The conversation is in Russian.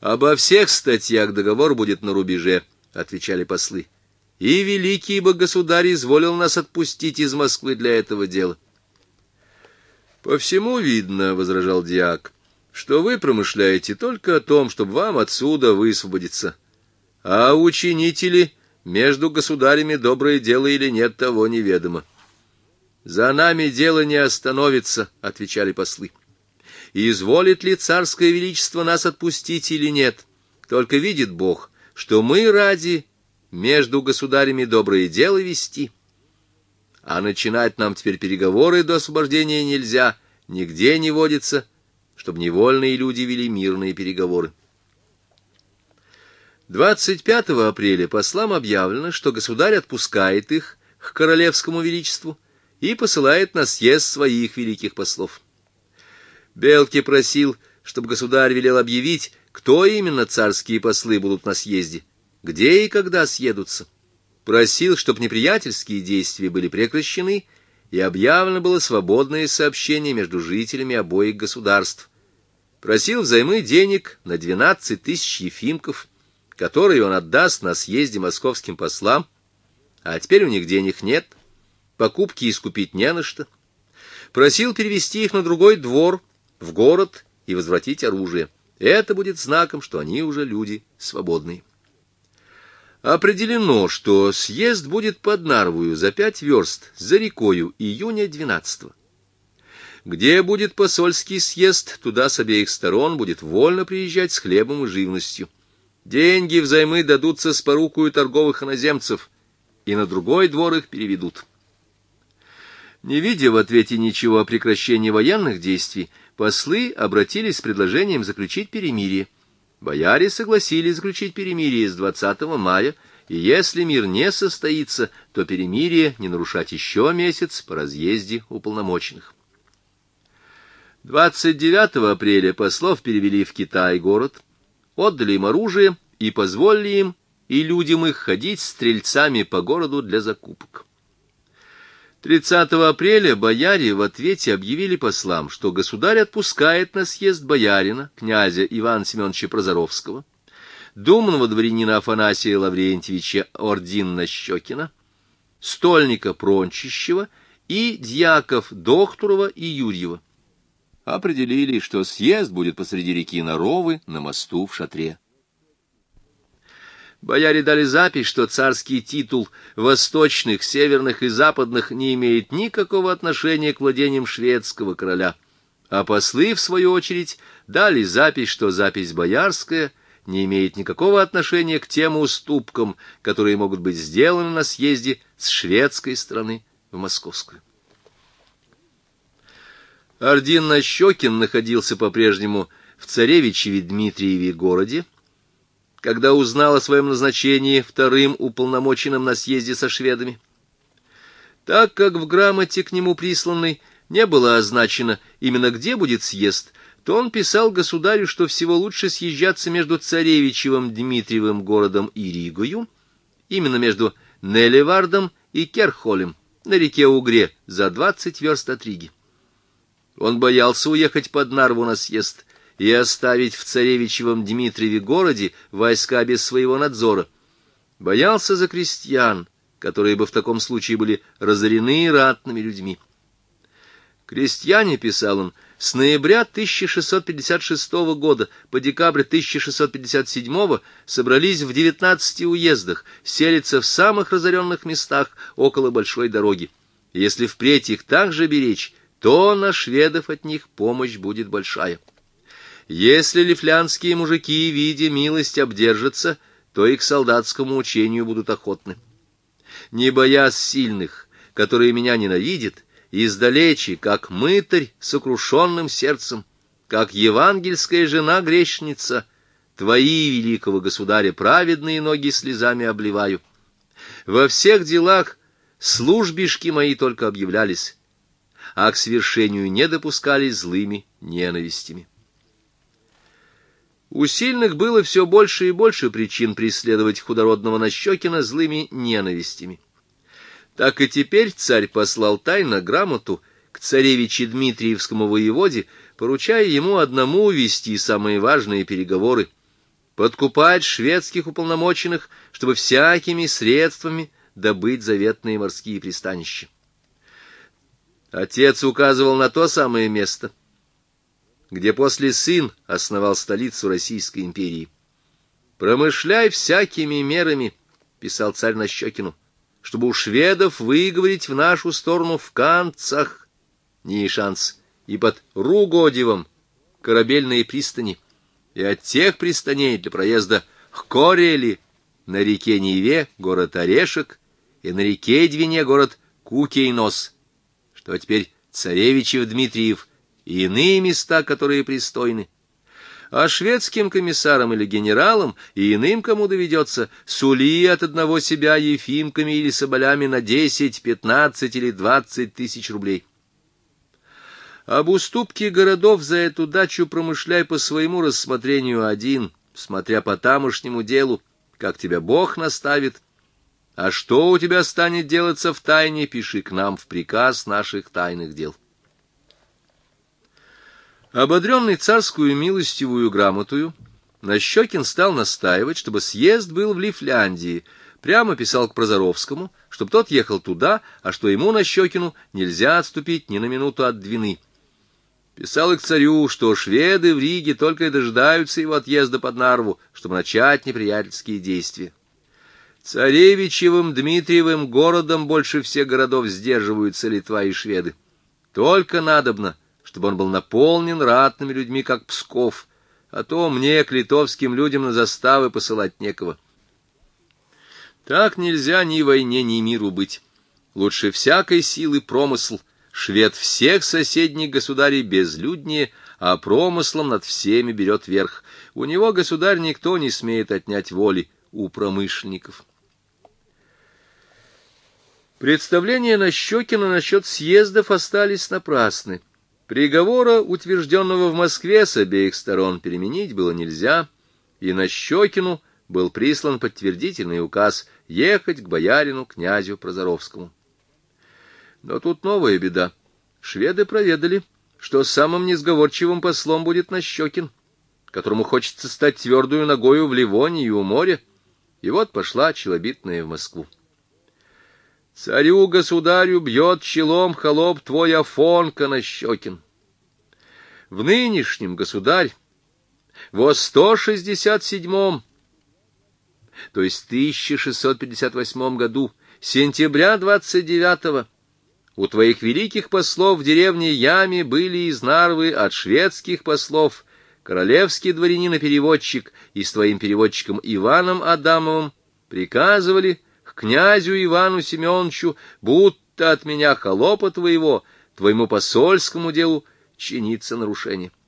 «Обо всех статьях договор будет на рубеже», — отвечали послы. «И великий государь изволил нас отпустить из Москвы для этого дела». «По всему видно, — возражал дьяк, — что вы промышляете только о том, чтобы вам отсюда высвободиться. А учините ли между государями доброе дело или нет, того неведомо». «За нами дело не остановится, — отвечали послы. Изволит ли царское величество нас отпустить или нет, только видит Бог, что мы ради между государями доброе дело вести. А начинать нам теперь переговоры до освобождения нельзя, нигде не водится, чтобы невольные люди вели мирные переговоры». 25 апреля послам объявлено, что государь отпускает их к королевскому величеству и посылает на съезд своих великих послов. Белки просил, чтобы государь велел объявить, кто именно царские послы будут на съезде, где и когда съедутся. Просил, чтобы неприятельские действия были прекращены, и объявлено было свободное сообщение между жителями обоих государств. Просил взаймы денег на 12 тысяч ефимков, которые он отдаст на съезде московским послам, а теперь у них денег нет, покупки искупить не на что. Просил перевести их на другой двор, в город, и возвратить оружие. Это будет знаком, что они уже люди свободные. Определено, что съезд будет под Нарвою за 5 верст, за рекою, июня 12-го. Где будет посольский съезд, туда с обеих сторон будет вольно приезжать с хлебом и живностью. Деньги взаймы дадутся с порукою торговых иноземцев, и на другой двор их переведут. Не видя в ответе ничего о прекращении военных действий, послы обратились с предложением заключить перемирие. Бояре согласились заключить перемирие с 20 мая, и если мир не состоится, то перемирие не нарушать еще месяц по разъезде уполномоченных. 29 апреля послов перевели в Китай город, отдали им оружие и позволили им и людям их ходить стрельцами по городу для закупок. 30 апреля бояре в ответе объявили послам, что государь отпускает на съезд боярина, князя Ивана Семеновича Прозоровского, думного дворянина Афанасия Лаврентьевича Ординно-Щекина, стольника Прончищева и дьяков Дохтурова и Юрьева. Определили, что съезд будет посреди реки Наровы на мосту в шатре. Бояре дали запись, что царский титул восточных, северных и западных не имеет никакого отношения к владениям шведского короля, а послы, в свою очередь, дали запись, что запись боярская не имеет никакого отношения к тем уступкам, которые могут быть сделаны на съезде с шведской стороны в московскую. Ординно-Щекин находился по-прежнему в царевичеве Дмитриеве городе, когда узнал о своем назначении вторым уполномоченным на съезде со шведами. Так как в грамоте к нему присланной не было означено именно где будет съезд, то он писал государю, что всего лучше съезжаться между царевичевым Дмитриевым городом и Ригою, именно между Нелевардом и Керхолем на реке Угре за 20 верст от Риги. Он боялся уехать под Нарву на съезд и оставить в царевичевом Дмитриеве городе войска без своего надзора. Боялся за крестьян, которые бы в таком случае были разорены ратными людьми. Крестьяне, писал он, с ноября 1656 года по декабрь 1657 собрались в 19 уездах, селятся в самых разоренных местах около большой дороги. Если впредь их также беречь, то на шведов от них помощь будет большая. Если лифлянские мужики, видя милость, обдержатся, то и к солдатскому учению будут охотны. Не боясь сильных, которые меня ненавидят, издалече, как мытарь с сокрушенным сердцем, как евангельская жена-грешница, твои, великого государя, праведные ноги слезами обливаю. Во всех делах службишки мои только объявлялись, а к свершению не допускались злыми ненавистями. У сильных было все больше и больше причин преследовать худородного Нащекина злыми ненавистями. Так и теперь царь послал тайно грамоту к царевичу Дмитриевскому воеводе, поручая ему одному вести самые важные переговоры, подкупать шведских уполномоченных, чтобы всякими средствами добыть заветные морские пристанища. Отец указывал на то самое место, где после сын основал столицу Российской империи. «Промышляй всякими мерами», — писал царь Нащекину, «чтобы у шведов выговорить в нашу сторону в Канцах не шанс, и под Ругодевом корабельные пристани, и от тех пристаней для проезда к Корели на реке Неве город Орешек и на реке Двине город Кукейнос, что теперь Царевичев Дмитриев и иные места, которые пристойны. А шведским комиссарам или генералам и иным, кому доведется, сули от одного себя ефимками или соболями на 10, 15 или 20 тысяч рублей. Об уступке городов за эту дачу промышляй по своему рассмотрению один, смотря по тамошнему делу, как тебя Бог наставит. А что у тебя станет делаться в тайне, пиши к нам в приказ наших тайных дел». Ободренный царскую милостивую грамотою, Нащекин стал настаивать, чтобы съезд был в Лифляндии, прямо писал к Прозоровскому, чтобы тот ехал туда, а что ему, Нащекину, нельзя отступить ни на минуту от Двины. Писал и к царю, что шведы в Риге только и дожидаются его отъезда под Нарву, чтобы начать неприятельские действия. Царевичевым Дмитриевым городом больше всех городов сдерживаются Литва и шведы. Только надобно, чтобы он был наполнен ратными людьми, как Псков, а то мне к литовским людям на заставы посылать некого. Так нельзя ни войне, ни миру быть. Лучше всякой силы промысл. Швед всех соседних государей безлюднее, а промыслом над всеми берет верх. У него, государь, никто не смеет отнять воли у промышленников. Представления Нащекина насчет съездов остались напрасны. Приговора, утвержденного в Москве с обеих сторон, переменить было нельзя, и Нащекину был прислан подтвердительный указ ехать к боярину князю Прозоровскому. Но тут новая беда. Шведы проведали, что самым несговорчивым послом будет Нащекин, которому хочется стать твердую ногою в Ливонии и у моря, и вот пошла челобитная в Москву. «Царю-государю бьет челом холоп твой Афонка Нащекин. В нынешнем, государь, во 167-м, то есть 1658 году, сентября 29-го, у твоих великих послов в деревне Яме были из Нарвы от шведских послов королевский дворянин и переводчик, и с твоим переводчиком Иваном Адамовым приказывали к князю Ивану Семеновичу, будто от меня холопа твоего, твоему посольскому делу чинится нарушение.